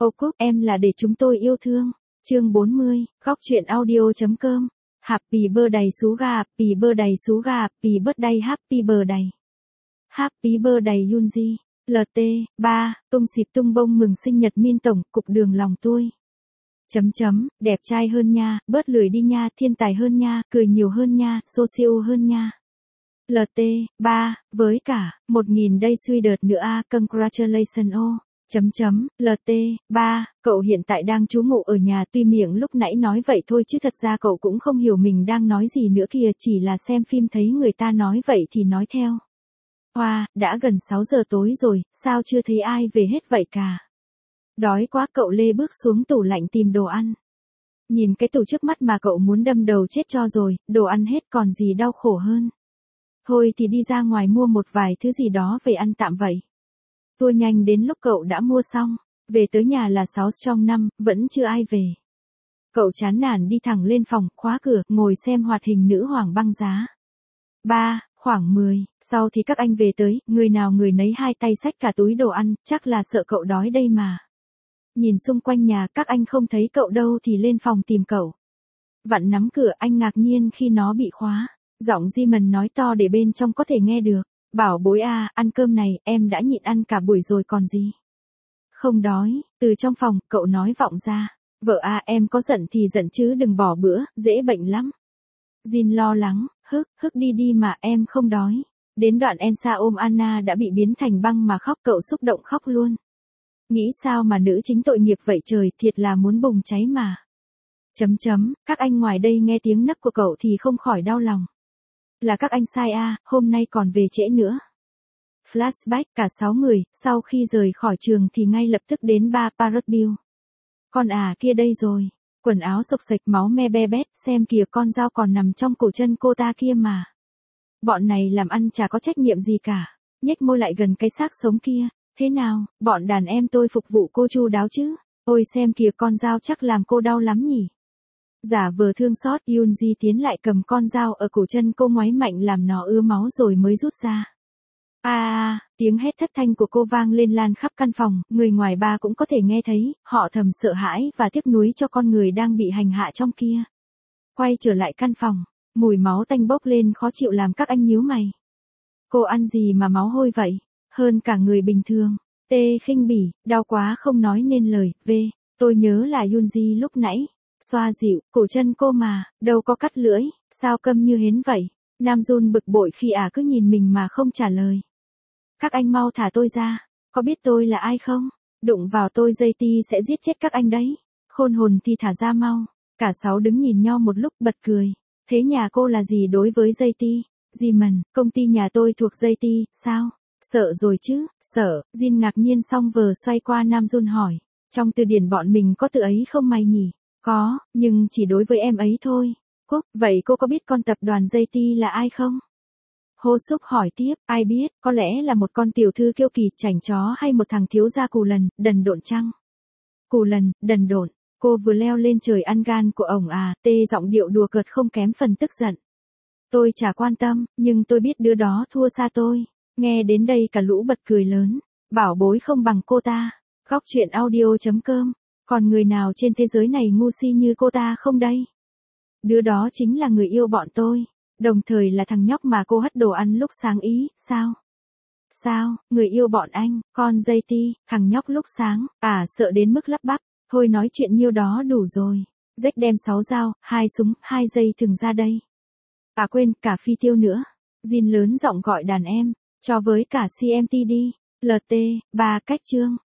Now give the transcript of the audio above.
Ô Cúc, em là để chúng tôi yêu thương. Chương 40, góc truyện audio.com. Happy birthday Suga, happy birthday Suga, happy birthday, happy birthday. Happy birthday Yunji. LT, 3, tung xịp tung bông mừng sinh nhật Min tổng, cục đường lòng tôi. Đẹp trai hơn nha, bớt lười đi nha, thiên tài hơn nha, cười nhiều hơn nha, socio hơn nha. LT, 3, với cả, 1000 day suy đợt nữa congratulations LT, 3, cậu hiện tại đang trú ngụ ở nhà, tuy miệng lúc nãy nói vậy thôi chứ thật ra cậu cũng không hiểu mình đang nói gì nữa kìa, chỉ là xem phim thấy người ta nói vậy thì nói theo. Hoa, đã gần 6 giờ tối rồi, sao chưa thấy ai về hết vậy cả? Đói quá, cậu lê bước xuống tủ lạnh tìm đồ ăn. Nhìn cái tủ trước mắt mà cậu muốn đâm đầu chết cho rồi, đồ ăn hết còn gì đau khổ hơn. Thôi thì đi ra ngoài mua một vài thứ gì đó về ăn tạm vậy. Tua nhanh đến lúc cậu đã mua xong, về tới nhà là 6 trong 5, vẫn chưa ai về. Cậu chán nản đi thẳng lên phòng, khóa cửa, ngồi xem hoạt hình nữ hoàng băng giá. 3, khoảng 10, sau thì các anh về tới, người nào người nấy hai tay xách cả túi đồ ăn, chắc là sợ cậu đói đây mà. Nhìn xung quanh nhà, các anh không thấy cậu đâu thì lên phòng tìm cậu. Vặn nắm cửa, anh ngạc nhiên khi nó bị khóa. Giọng Simon nói to để bên trong có thể nghe được. Bảo bối à, ăn cơm này, em đã nhịn ăn cả buổi rồi còn gì. Không đói, từ trong phòng, cậu nói vọng ra. Vợ à, em có giận thì giận chứ đừng bỏ bữa, dễ bệnh lắm. Jin lo lắng, hức đi đi mà, em không đói. Đến đoạn Elsa ôm Anna đã bị biến thành băng mà khóc, cậu xúc động khóc luôn. Nghĩ sao mà nữ chính tội nghiệp vậy trời, thiệt là muốn bùng cháy mà. Các anh ngoài đây nghe tiếng nấc của cậu thì không khỏi đau lòng. Là các anh sai à, hôm nay còn về trễ nữa. Flashback, cả 6 người, sau khi rời khỏi trường thì ngay lập tức đến bar Parrotville. Con à kia đây rồi, quần áo xộc xệch máu me be bét, xem kìa con dao còn nằm trong cổ chân cô ta kia mà. Bọn này làm ăn chả có trách nhiệm gì cả, nhếch môi lại gần cái xác sống kia, thế nào, bọn đàn em tôi phục vụ cô chu đáo chứ, ôi xem kìa con dao chắc làm cô đau lắm nhỉ. Giả vờ thương xót, Yunji tiến lại cầm con dao ở cổ chân cô ngoáy mạnh làm nó ứa máu rồi mới rút ra. Tiếng hét thất thanh của cô vang lên lan khắp căn phòng, người ngoài ba cũng có thể nghe thấy, họ thầm sợ hãi và tiếc nuối cho con người đang bị hành hạ trong kia. Quay trở lại căn phòng, mùi máu tanh bốc lên khó chịu làm các anh nhíu mày. Cô ăn gì mà máu hôi vậy? Hơn cả người bình thường. T khinh bỉ, đau quá không nói nên lời. V, tôi nhớ là Yunji lúc nãy. Xoa dịu, cổ chân cô mà, đâu có cắt lưỡi, sao câm như hến vậy? Nam Jun bực bội khi cứ nhìn mình mà không trả lời. Các anh mau thả tôi ra, có biết tôi là ai không? Đụng vào tôi JT sẽ giết chết các anh đấy. Khôn hồn thì thả ra mau. Cả 6 đứng nhìn nhau một lúc bật cười. Thế nhà cô là gì đối với JT? Jimon, công ty nhà tôi thuộc JT, sao? Sợ rồi chứ, sợ. Jin ngạc nhiên xong vờ xoay qua Nam Jun hỏi. Trong từ điển bọn mình có từ ấy không mày nhỉ? Có, nhưng chỉ đối với em ấy thôi. Cúc, vậy cô có biết con tập đoàn JT là ai không? Hô Súc hỏi tiếp, ai biết, có lẽ là một con tiểu thư kiêu kỳ, chảnh chó hay một thằng thiếu gia cù lần, đần độn chăng? Cù lần, đần độn, cô vừa leo lên trời ăn gan của ổng à, giọng điệu đùa cợt không kém phần tức giận. Tôi chả quan tâm, nhưng tôi biết đứa đó thua xa tôi. Nghe đến đây cả lũ bật cười lớn, bảo bối không bằng cô ta. Góc truyện audio.com. Còn người nào trên thế giới này ngu si như cô ta không đây? Đứa đó chính là người yêu bọn tôi, đồng thời là thằng nhóc mà cô hất đồ ăn lúc sáng ý, sao? Sao, người yêu bọn anh, con JT, thằng nhóc lúc sáng, sợ đến mức lắp bắp, thôi nói chuyện nhiêu đó đủ rồi. Jack đem 6 dao, 2 súng, 2 dây thừng ra đây. Quên, cả phi tiêu nữa. Jin lớn giọng gọi đàn em, cho với cả CMT đi. LT, 3 cách chương.